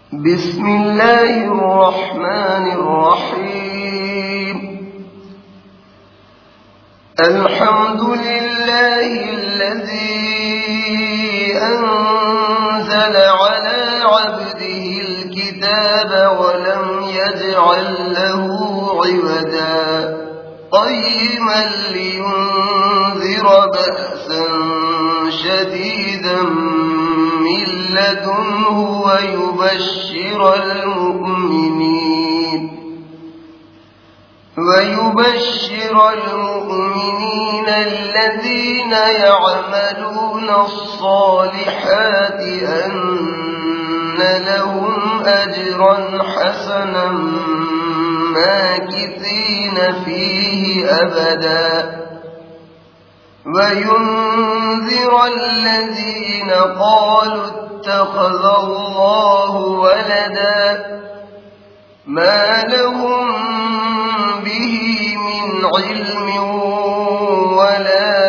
بسم الله الرحمن الرحيم. الحمد لله الذي أنزل على عبده الكتاب ولم يجعل له عوجا قيما لينذر بأسا شديدا من لدنه ويبشر المؤمنين الذين يعملون الصالحات أن لهم أجرا حسنا ماكثين فيه أبدا وينذر الذين قالوا اتخذ الله ولدا ما لهم به من علم ولا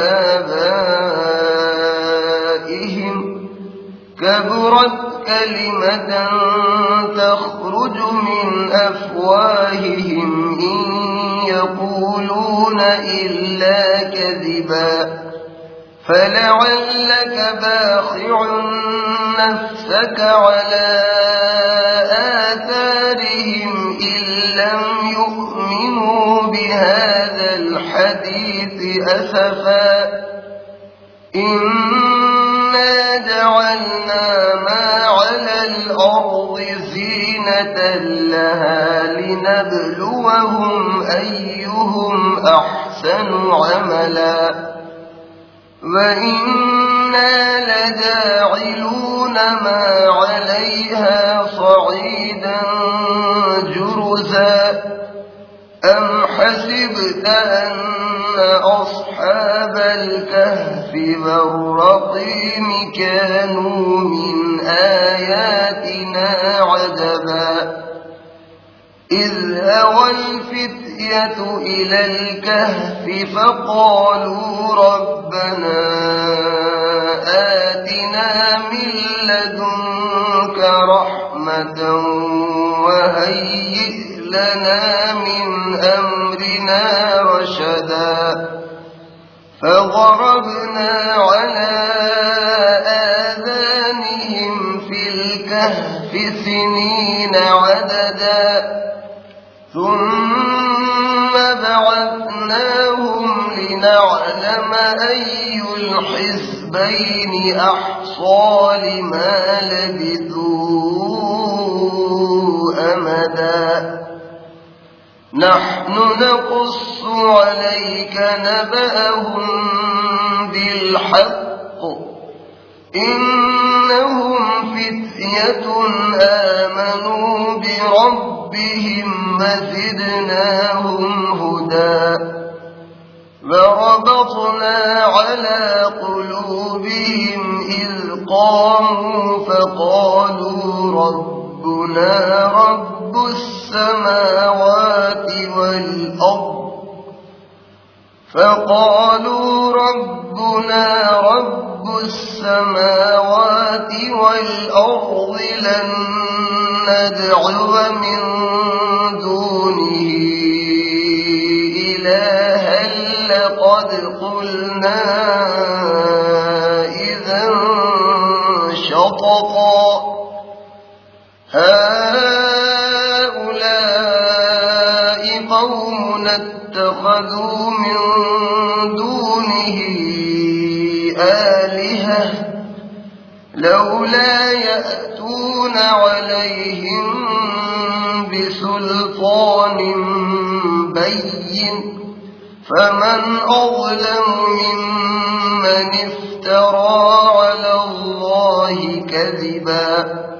لآبائهم كبرت كلمة تخرج من أفواههم إن يقولون إلا كذبا فلعلك باخع نفسك على آثارهم إن لم يؤمنوا بهذا الحديث أسفا إنا جعلنا ما على الأرض زينة لها لنبلوهم أيهم أحسن عملا وإنا لجاعلون ما عليها صعيدا جرزا أم حسبت أن أصحاب الكهف والرقيم كانوا من آياتنا عجبا إذ أوى الفتية إلى الكهف فقالوا ربنا آتنا من لدنك رحمة وهيئ لنا من أمرنا رشدا فضربنا على آذانهم في الكهف سنين عددا ثم بعثناهم لنعلم أي الحزبين أحصى لما لبثوا أمدا نحن نقص عليك نبأهم بالحق إنهم فتية آمنوا بربهم وزدناهم هدى وربطنا على قلوبهم إذ قاموا فقالوا ربنا رب السماوات والأرض لن ندعو من دونه إلها لقد قلنا إذا شططا هؤلاء قوم اتخذوا من دونه آلهة لولا يأتون عليهم بسلطان بين فمن أظلم ممن افترى على الله كذبا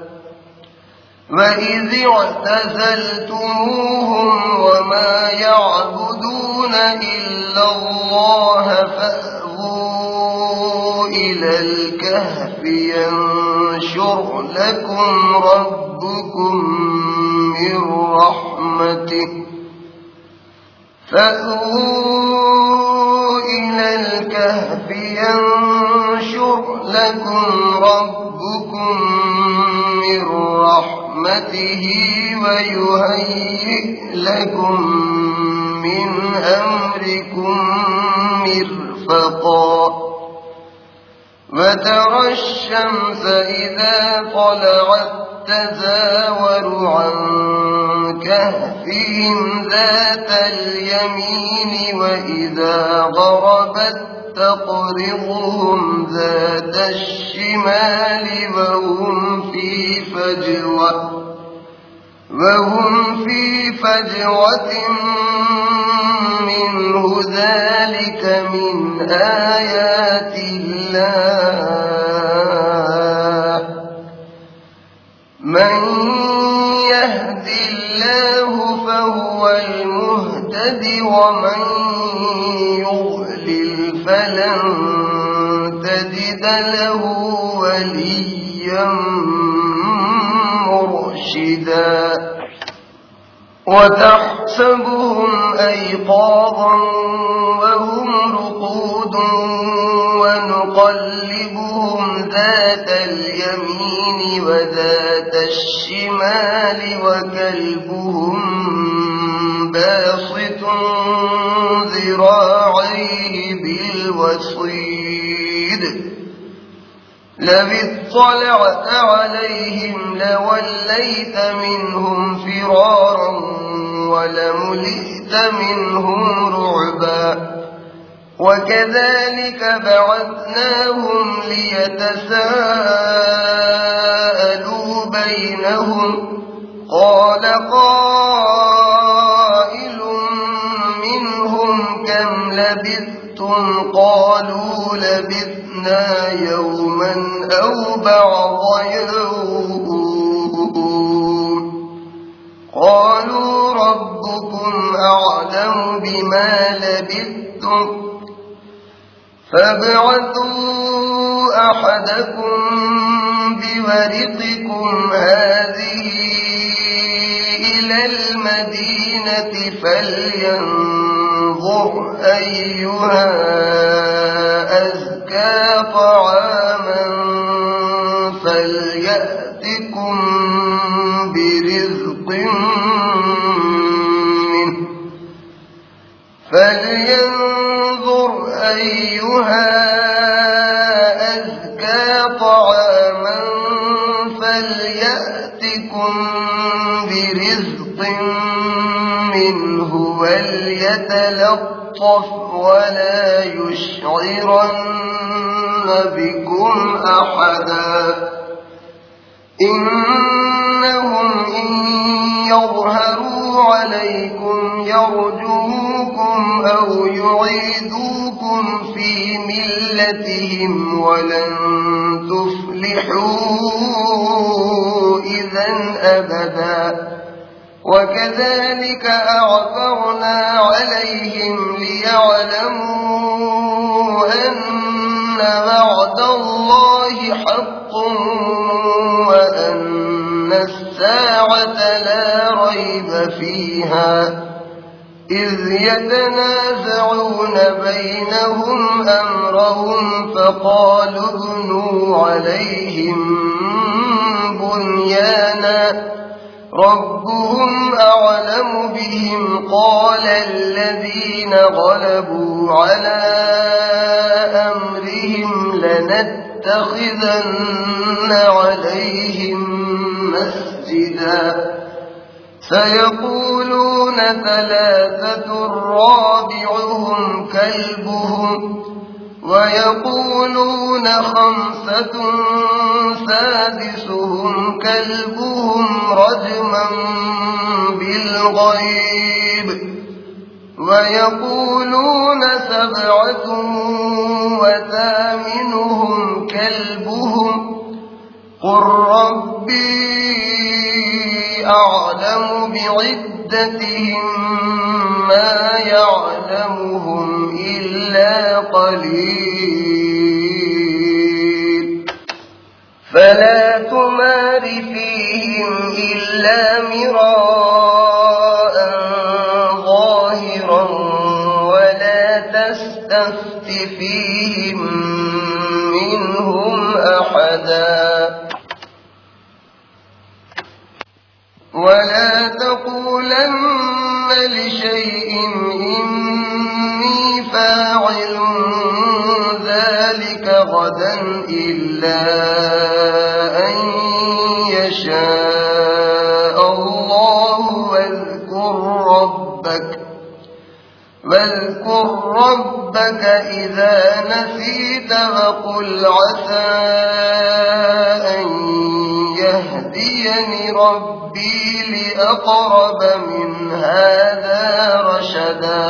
وإذ اعتزلتموهم وما يعبدون إلا الله فأووا إلى الكهف ينشر لكم ربكم من رحمته فأووا إلى الكهف ينشر لكم ربكم من رحمته ويهيئ لكم من أمركم مرفقا وترى الشمس إذا طلعت تزاور عن كهفهم ذات اليمين وإذا غربت تقرضهم ذات الشمال وهم في فجوة منه ذلك من آيات الله من يهد الله فهو المهتد ومن يضلل فلن تجد له وليا مرشدا وتحسبهم أيقاظا وهم رقود ونقلبهم ذات اليمين وذات الشمال وكلبهم باسط ذراعيه بالوصيد لو اطلعت عليهم لوليت منهم فرارا ولملئت منهم رعبا وكذلك بعثناهم ليتساءلوا بينهم قال قائل منهم كم لبثتم قالوا لبثنا يوما أو بعض يوم قالوا ربكم أعلم بما لبثتم فابعثوا أحدكم بورقكم هذه إلى المدينة فلينظر أيها أزكى طعاما فليأتكم برزق منه فلينظر أيها أزكى طعاما فليأتكم برزق منه وليتلطف ولا يشعرن بكم أحدا إنهم إن يظهروا عليكم يرجوكم أو يعيدوكم في ملتهم ولن تفلحوا إذا أبدا وكذلك أعثرنا عليهم ليعلموا أن وعد الله حق وأن الساعة لا ريب فيها إذ يتنازعون بينهم أمرهم فقالوا ابنوا عليهم بنيانا ربهم أعلم بهم قال الذين غلبوا على أمرهم لنتخذن عليهم مسجدا سيقولون ثلاثة رابعهم كلبهم ويقولون خمسة سادسهم كلبهم رجما بالغيب ويقولون سبعة وثامنهم كلبهم قل ربي أعلم بعدتهم ما يعلمهم إلا قليل فلا تمار فيهم إلا مراء ظاهرا ولا تستفت فيهم منهم أحدا شيء إني فاعل ذلك غدا إلا أن يشاء الله واذكر ربك إذا نسيت وقل عسى أن يهديني ربي لأقرب من هذا رشدا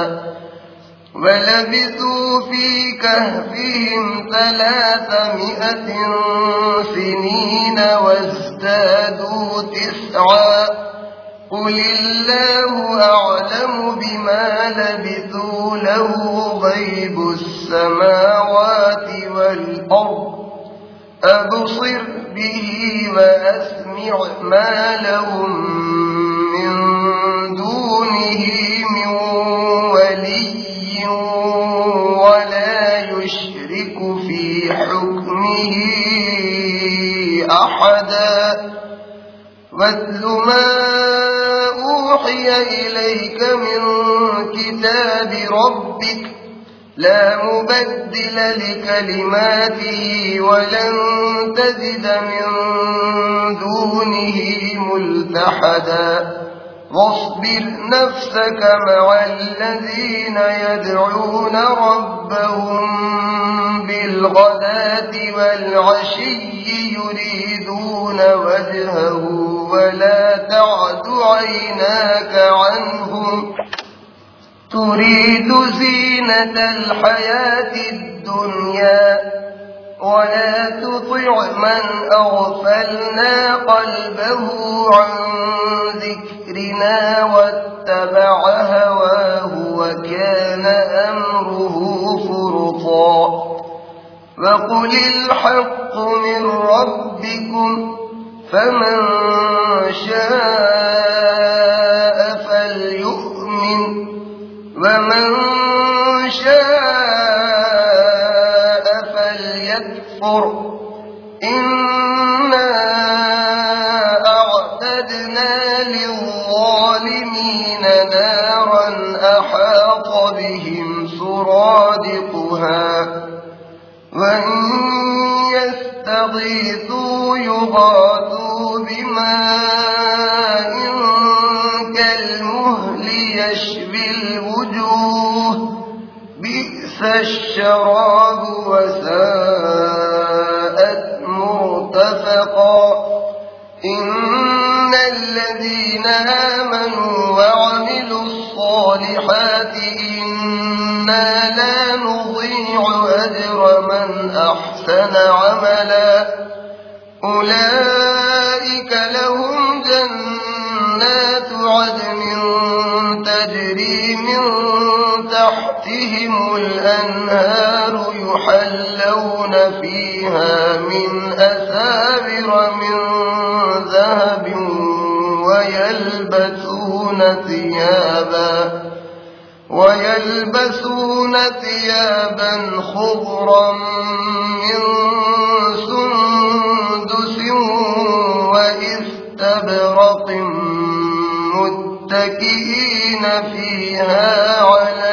ولبثوا في كهفهم 300 سنين وازدادوا 9 قل الله أعلم بما لبثوا له غيب السماوات والأرض أبصر به وأسمع ما لهم من دونه من ولي ولا يشرك في حكمه أحدا واتل ما أوحي إليك من كتاب ربك لا مبدل لكلماته ولن تجد من دونه ملتحدا واصبر نفسك مع الذين يدعون ربهم بالغداة والعشي يريدون وجهه ولا تعد عيناك عنهم تريد زينة الحياة الدنيا ولا تطع من أغفلنا قلبه عن ذكرنا واتبع هواه وكان أمره فرطا وقل الحق من ربكم فمن شاء فليؤمن ومن شاء فليكفر إنا أعتدنا للظالمين نارا أحاط بهم سرادقها وإن يستغيثوا يغاثوا بماء كالمهل يشوي الوجوه بئس الشراب وساءت مرتفقا إن الذين آمنوا وعملوا الصالحات إنا لا نضيع أجر من أحسن عملا أولئك لهم جنات عدن تجري من تحتهم الأنهار يحلون فيها من أساور من ذهب ويلبسون ثيابا خضرا من سندس وإستبرق متكئين فيها على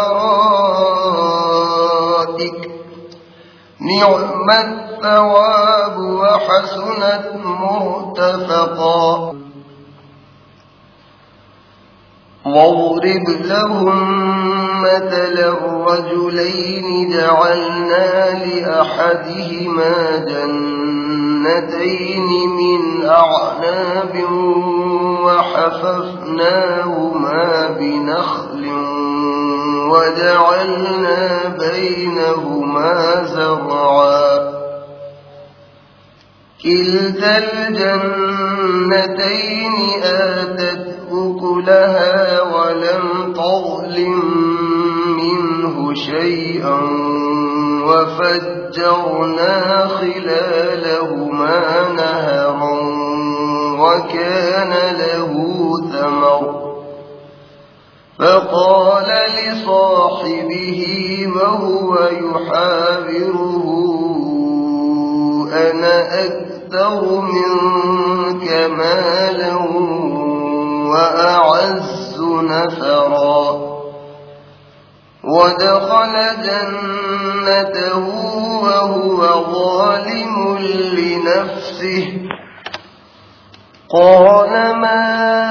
الأرائك نعم الثواب وحسنت مرتفقا واضرب لهم مثلا الرجلين جعلنا لأحدهما جنتين من أعناب وحففناهما بنخل وجعلنا بينهما زرعا كلتا الجنتين آتت أكلها ولم تظلم منه شيئا وفجرنا خلالهما نهرا وكان له ثمر فقال لصاحبه وهو يحاوره أنا أكثر منك مالا وأعز نفرا ودخل جنته وهو ظالم لنفسه قال ما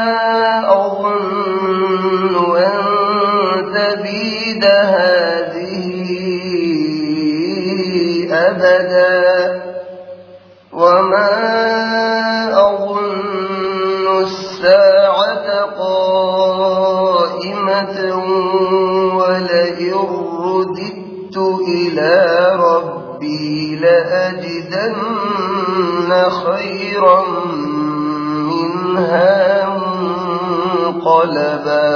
أظن أن تبيد هذه أبدا وما أظن الساعة قائمة ولئن رددت إلى ربي لأجدن خيرا منها منقلبا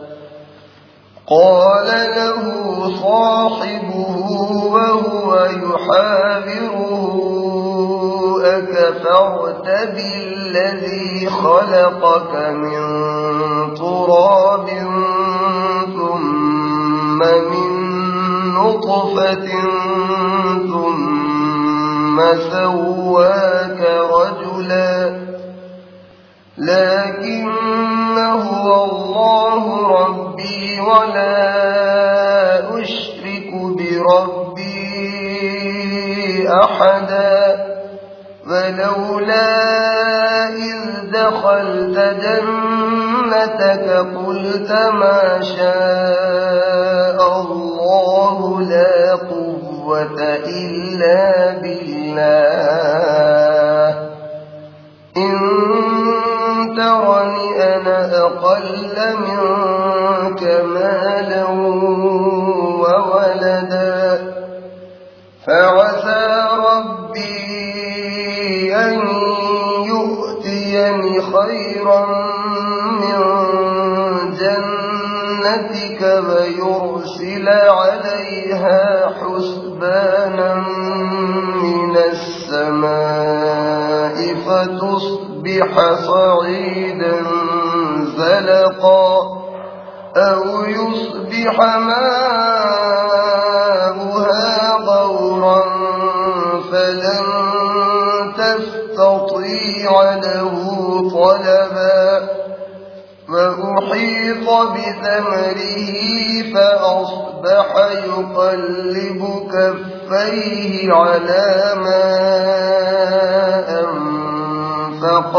قال له صاحبه وهو يحاوره أكفرت بالذي خلقك من تراب ثم من نطفة ثم سواك رجلا لكن هو الله ربي ولا أشرك بربي أحدا فلولا إذ دخلت جنتك قلت ما شاء الله لا قوة إلا بالله إن ترني أنا أقل منك مالا وولدا فعسى ربي أن يؤتيني خيرا من جنتك ويرسل عليها حسبانا من السماء فتصبح صعيدا زلقا أو يصبح ماؤها غورا فلن تستطيع له طلبا وأحيط بثمره فأصبح يقلب كفيه على ما أنفق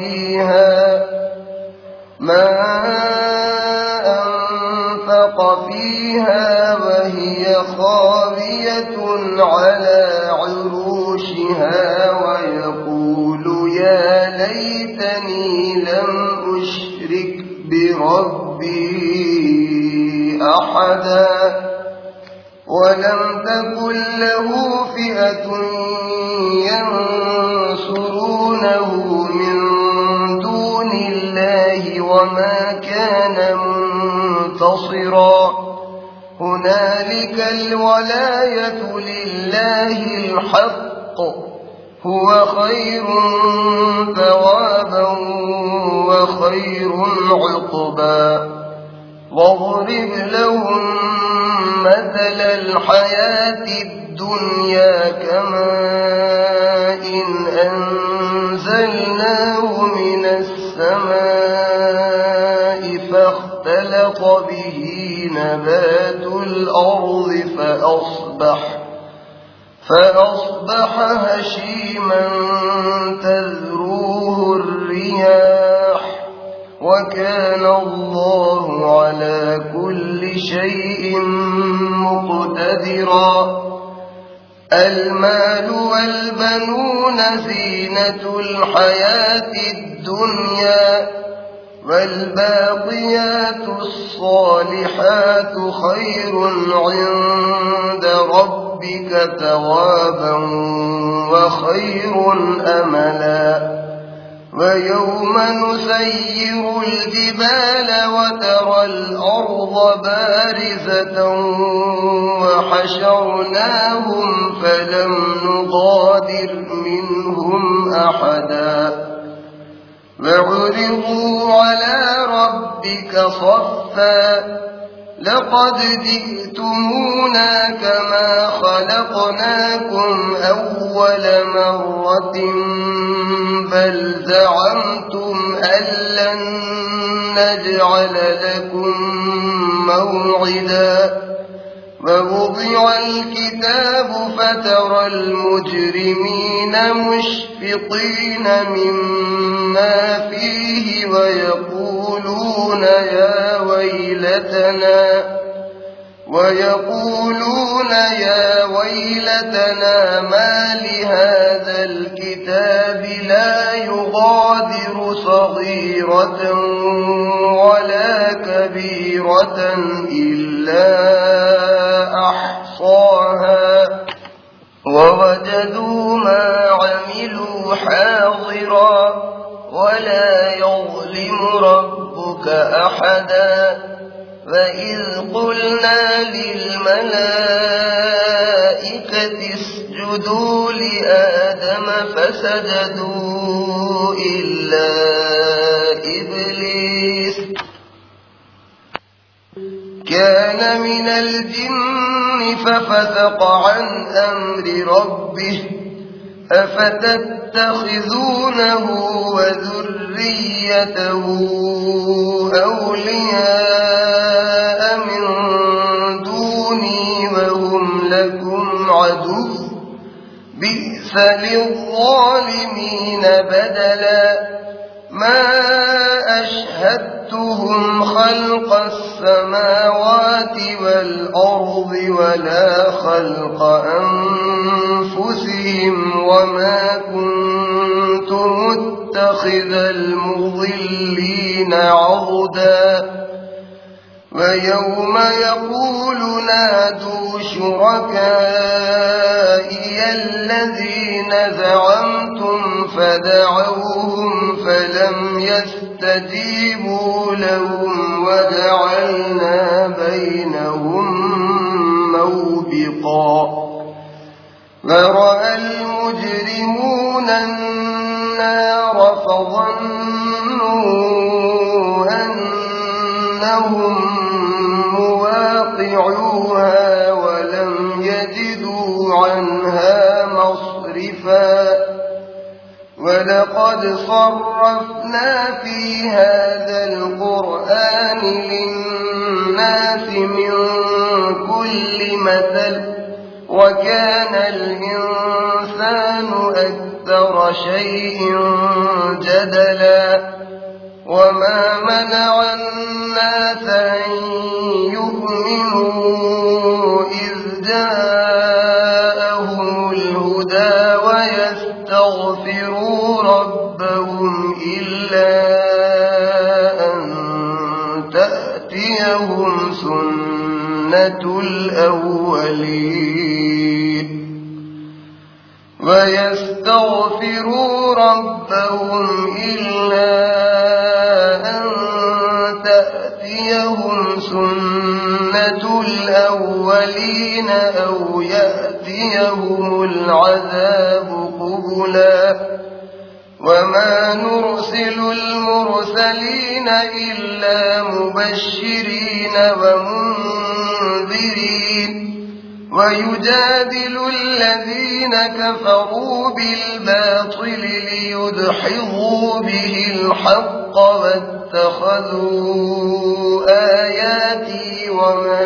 فيها وهي خاوية على عروشها ويقول يا ليتني لم أشرك بربي أحدا ولم تكن له فئة ينصرونه من دون الله وما كان منتصرا هنالك الولاية لله الحق هو خير ثوابا وخير عقبا واضرب لهم مثل الحياة الدنيا كماء أنزلناه من السماء فاختلط به نبات الأرض فأصبح هشيما تذروه الرياح وكان الله على كل شيء مقتدرا المال والبنون زينة الحياة الدنيا والباقيات الصالحات خير عند ربك ثوابا وخير أملا ويوم نسير الجبال وترى الأرض بارزة وحشرناهم فلم نغادر منهم أحدا وعرضوا على ربك صفا لقد جئتمونا كما خلقناكم أول مرة بل زعمتم أن لن نجعل لكم موعدا ووضع الكتاب فترى المجرمين مشفقين مما فيه ويقولون يا ويلتنا ما لهذا الكتاب لا يغادر صغيرة ولا كبيرة إلا أحصاها ووجدوا ما عملوا حاضرا ولا يظلم ربك أحدا وإذ قلنا للملائكة اسجدوا لآدم فسجدوا إلا إبليس كان من الجن ففسق عن أمر ربه أفتتخذونه وذريته أولياء من دوني وهم لكم عدو بئس للظالمين بدلا ما أشهدتهم خلق السماوات والأرض ولا خلق أنفسهم وما كنت متخذ المضلين عضدا ويوم يقول نادوا شركائي الذين زعمتم فدعوهم فلم يستجيبوا لهم وجعلنا بينهم موبقا ورأى المجرمون النار فظنوا أنهم مواقعوها ولم يجدوا عنها مصرفا ولقد صرفنا في هذا القرآن للناس من كل مثل وكان الإنسان أكثر شيء جدلا وما منع الناس أن يؤمنوا إذ جاءهم الهدى ويستغفروا ربهم إلا أن تأتيهم سنة الأولين ويستغفروا ربهم إلا أن تأتيهم سنة الأولين أو يأتيهم العذاب قبلا وما نرسل المرسلين إلا مبشرين ومنذرين ويجادل الذين كفروا بالباطل ليدحضوا به الحق واتخذوا آياتي وما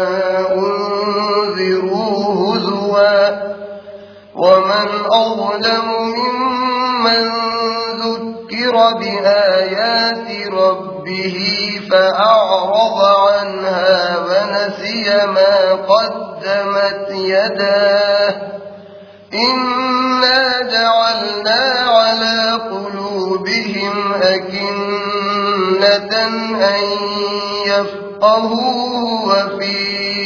أنذروا هزوا ومن أظلم ممن ذكر بآيات ربه فأعرض عنها ونسي ما قدمت يداه إنا جعلنا على قلوبهم أكنة أن يفقهوه وفي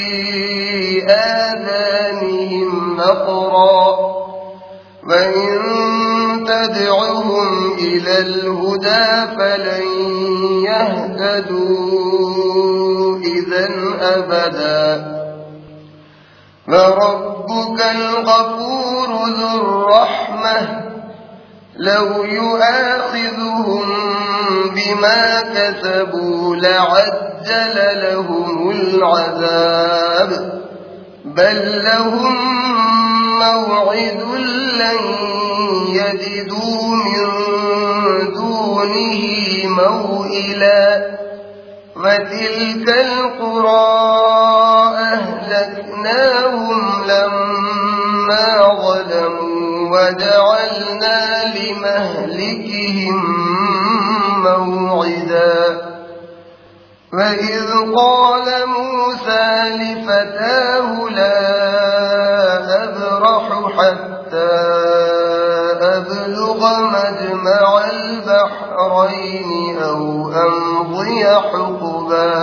آذانهم نقرا وإن تدعهم إلى الهدى فلن يهتدوا إذا أبدا وربك الغفور ذو الرحمة لو يؤاخذهم بما كسبوا لعجل لهم العذاب بل لهم موعد لن يجدوا من دونه دونه موئلا وتلك القرى أهلكناهم لما ظلموا وجعلنا لمهلكهم موعدا وإذ قال موسى لفتاه لا أبرح حتى أبلغ مجمع البحرين أو أمضي حقبا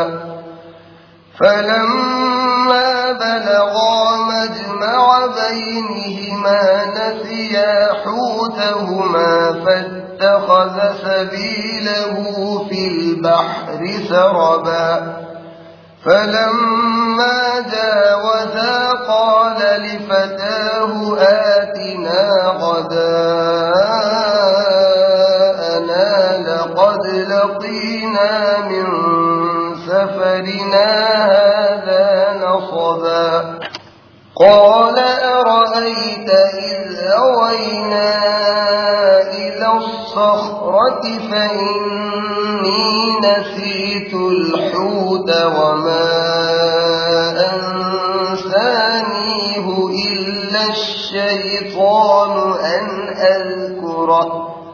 فلما بلغا مجمع بينهما نسيا حوتهما فاتخذ سبيله في البحر سربا فلما جاوزا قال لفتاه آتنا غداءنا لقد لقينا من سفرنا هذا نصبا قال أرأيت إذ أوينا إلى الصخرة فإني نسيت الحوت وما أنسانيه إلا الشيطان أن أذكره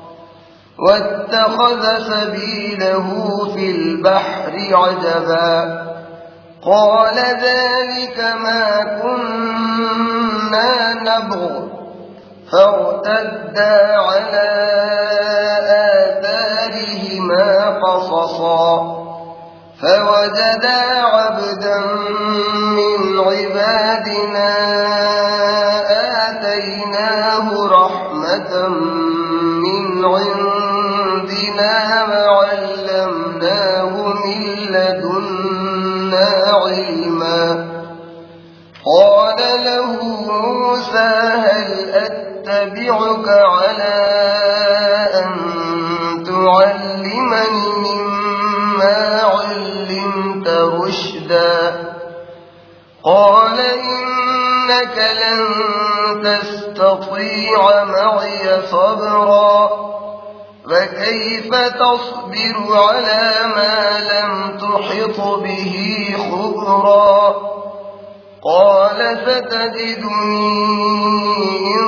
واتخذ سبيله في البحر عجبا قال ذلك ما كنا نبغ فارتدا على آثارهما قصصا فوجدا عبدا من عبادنا آتيناه رحمة من عندنا وعلمناه من لدنا علما قال له موسى هل أتبعك على أن تعلمني مما علمت رشدا قال إنك لن تستطيع معي صبرا فكيف تصبر على ما لم تحط به خبرا قال ستجدني إن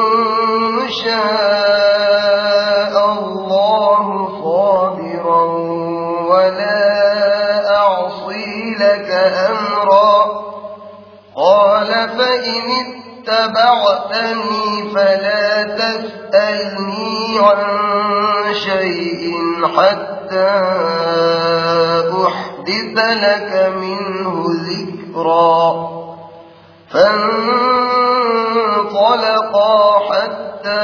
شاء الله صابرا ولا أعصي لك أمرا قال فإن اتبعتني فلا تسألني عن شيء حتى أحدث لك منه ذكرا فانطلقا حتى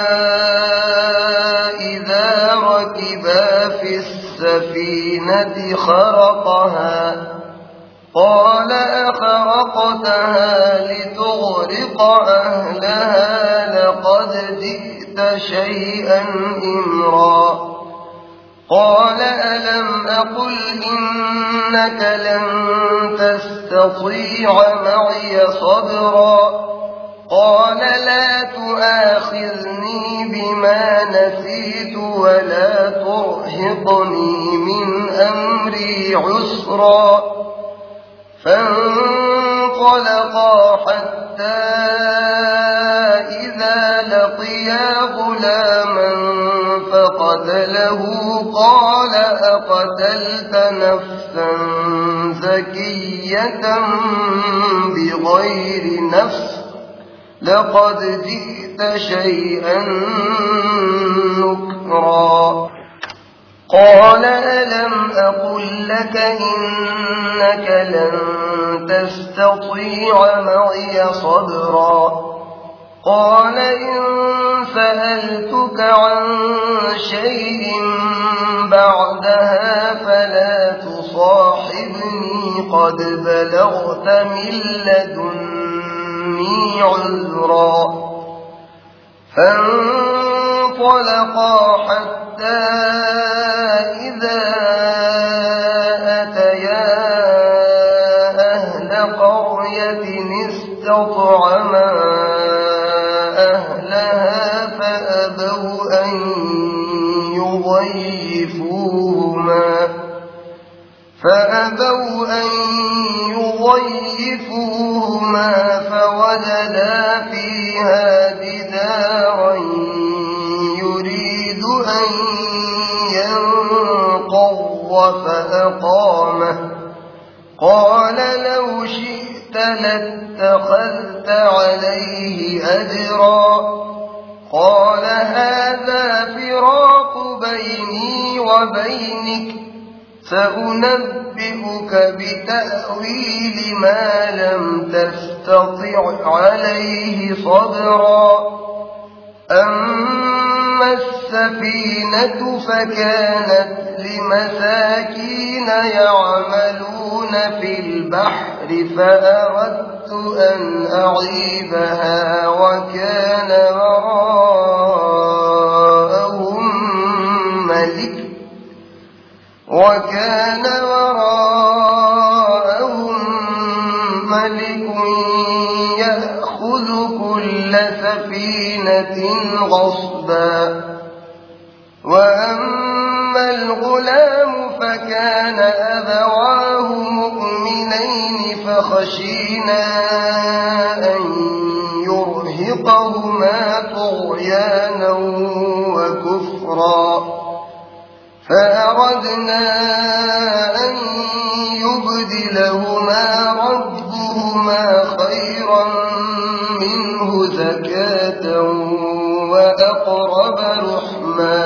إذا ركبا في السفينة خرقها قال أخرقتها لتغرق أهلها لقد جئت شيئا إمرا قال ألم أقل إنك لن تستطيع معي صبرا قال لا تؤاخذني بما نسيت ولا ترهقني من أمري عسرا فانطلقا حتى إذا لقيا غلاما فقتله قال أقتلت نفسا زكية بغير نفس لقد جئت شيئا نكرا قال ألم أقل لك إنك لن تستطيع معي صبرا قال إن سألتك عن شيء بعدها فلا تصاحبني قد بلغت من لدني عذرا فانطلقا حتى إذا أتيا أهل قرية استطعما أهلها فأبوا أن فأبوا أن يضيفوهما فوجدا فيها جدارا يريد أن ينقض فأقامه قال لو شئت لاتخذت عليه أجرا قال هذا فراق بيني وبينك سأنبئك بتأويل ما لم تستطع عليه صبرا أما السفينة فكانت لمساكين يعملون في البحر فأردت أن أعيبها وكان وراءهم ملك يأخذ كل سفينة غصبا وأما الغلام فكان أبواه مؤمنين فخشينا أن يرهقهما طغيانا وكفرا فأردنا أن يبدلهما ربهما خيرا منه زكاة وأقرب رحما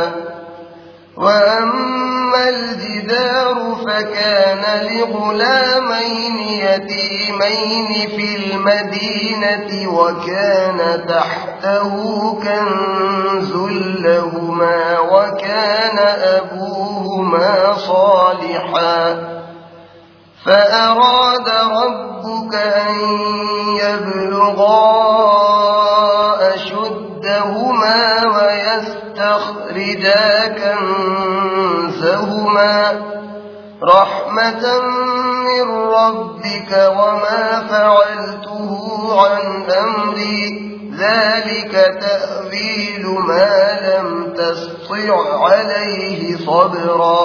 وأما الجدار فكان لغلامين يتيمين في المدينة وكان تحته كنز لهما وكان أبوهما صالحا فأراد ربك أن يبلغا أشدهما ويستخرجا كنزهما رحمة من ربك وما فعلته عن أمري ذلك تأويل ما لم تستطع عليه صبرا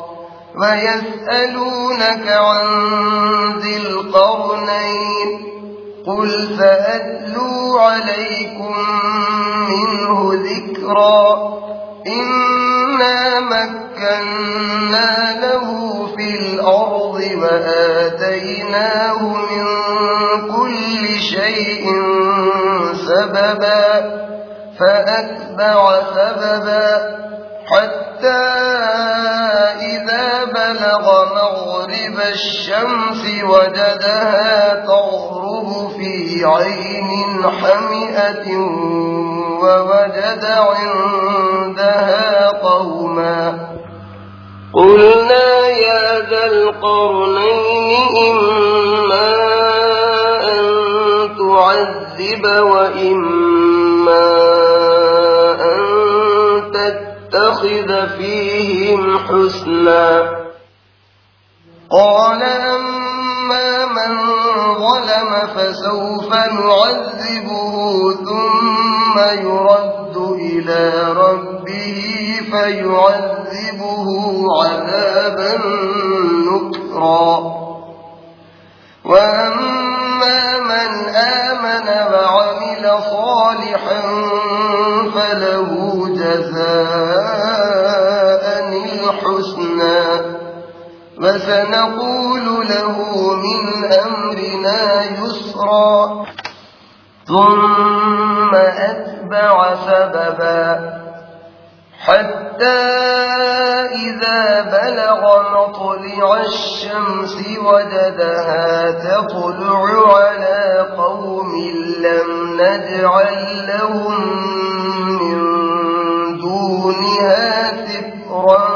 ويسألونك عن ذي القرنين قل سأتلو عليكم منه ذكرا إنا مكنا له في الأرض وآتيناه من كل شيء سببا فأتبع سببا حتى إذا بلغ مغرب الشمس وجدها تغرب في عين حمئة ووجد عندها قوما قلنا يا ذا القرنين إما أن تعذب وإما أن تتخذ فيهم حسنا قال أما من ظلم فسوف نعذبه ثم يرد إلى ربه فيعذبه عذابا نكرا وأما من آمن وعمل صالحا فله جزاء الحسنى وسنقول له من أمرنا يسرا ثم أتبع سببا حتى إذا بلغ مطلع الشمس وجدها تطلع على قوم لم نجعل لهم من دونها سترا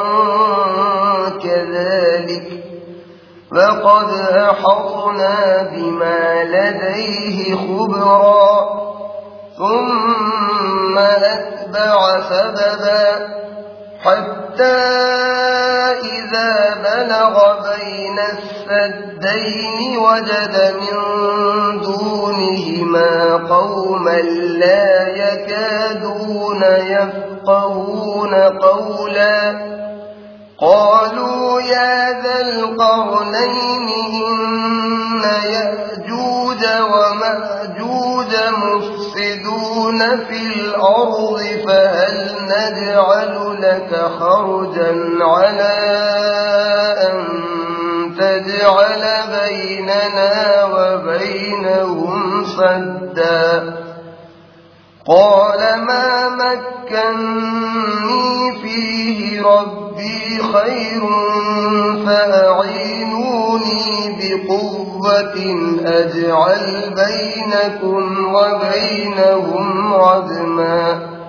كذلك وقد أحطنا بما لديه خبرا ثم أتبع سببا حتى إذا بلغ بين السدين وجد من دونهما قوما لا يكادون يفقهون قولا قالوا يا ذا القرنين إن يأجوج ومأجوج مفسدون في الأرض فهل نجعل لك خرجا على أن تجعل بيننا وبينهم سدا قال ما مكنني فيه ربي خير فأعينوني بقوة أجعل بينكم وبينهم ردما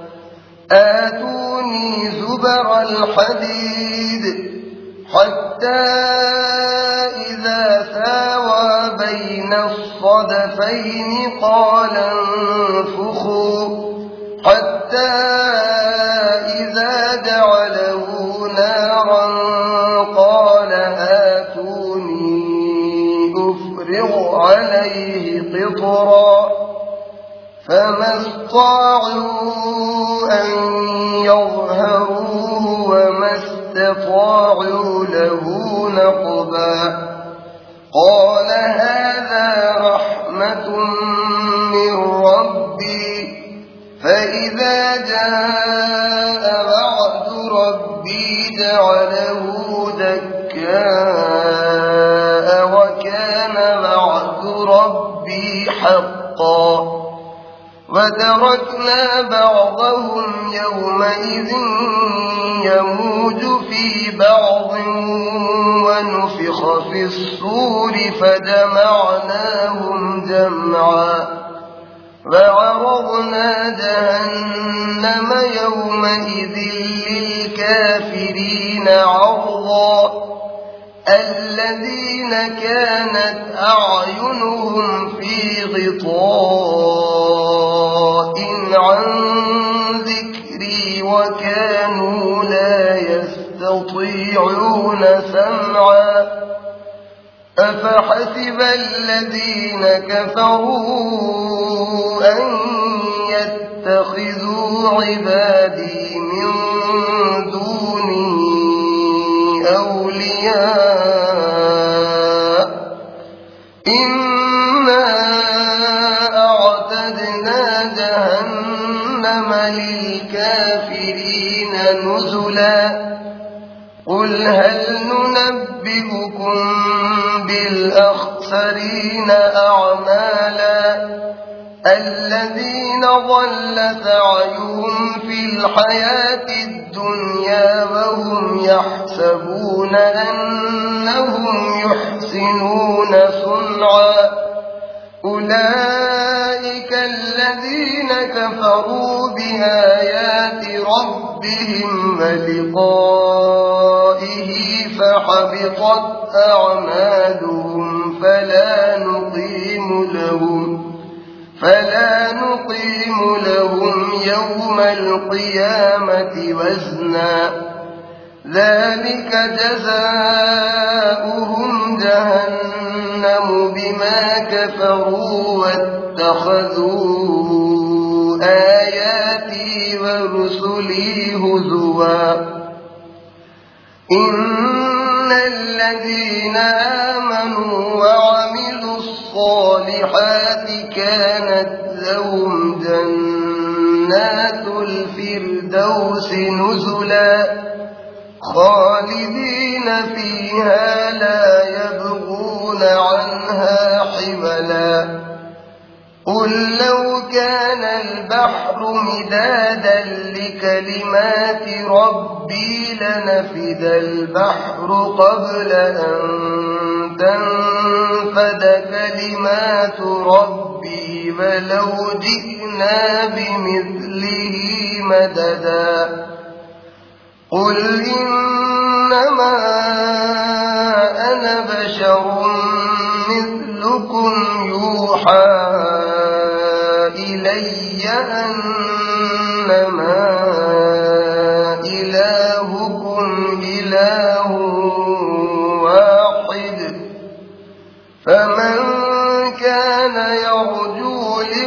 آتوني زبر الحديد حتى إذا ساوى بين الصدفين قال انفخوا حتى إذا جعله نارا قال آتوني أفرغ عليه قطرا فما استطاعوا أن يظهروه وما استطاعوا له نقبا قال هذا رحمة من ربي فإذا جاء وعد ربي جعله دكاء وكان وعد ربي حقا وتركنا بعضهم يومئذ يموج في بعض ونفخ في الصور فجمعناهم جمعا وعرضنا جهنم يومئذ للكافرين عرضا الذين كانت أعينهم في غطاء عن ذكري وكانوا لا يستطيعون سمعا أفحسب الذين كفروا أن يتخذوا عبادي من دوني أولياء إنا أعتدنا جهنم للكافرين نزلا قل هل ننبئكم بالأخسرين أعمالا الذين ضل سعيهم في الحياة الدنيا وهم يحسبون أنهم يحسنون صنعا أولئك الذين كفروا بآيات ربهم ولقائه فحبطت أعمالهم فلا نقيم لهم يوم القيامة وزنا ذلك جزاؤهم جهنم بما كفروا واتخذوا آياتي ورسلي هزوا إن الذين آمنوا وعملوا الصالحات كانت لهم جنات الفردوس نزلا خالدين فيها لا يبغون عنها حولا قل لو كان البحر مدادا لكلمات ربي لنفد البحر قبل أن تنفد كلمات ربي ولو جئنا بمثله مددا قل إنما أنا بشر مثلكم يوحى إلي أنما إلهكم إلهكم إله واحد فمن كان يرجو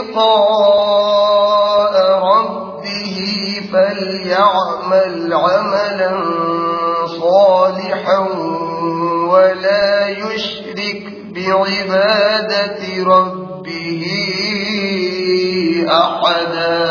لقاء ربه فليعمل عملا صالحا ولا يشرك بعبادة ربه أحدا.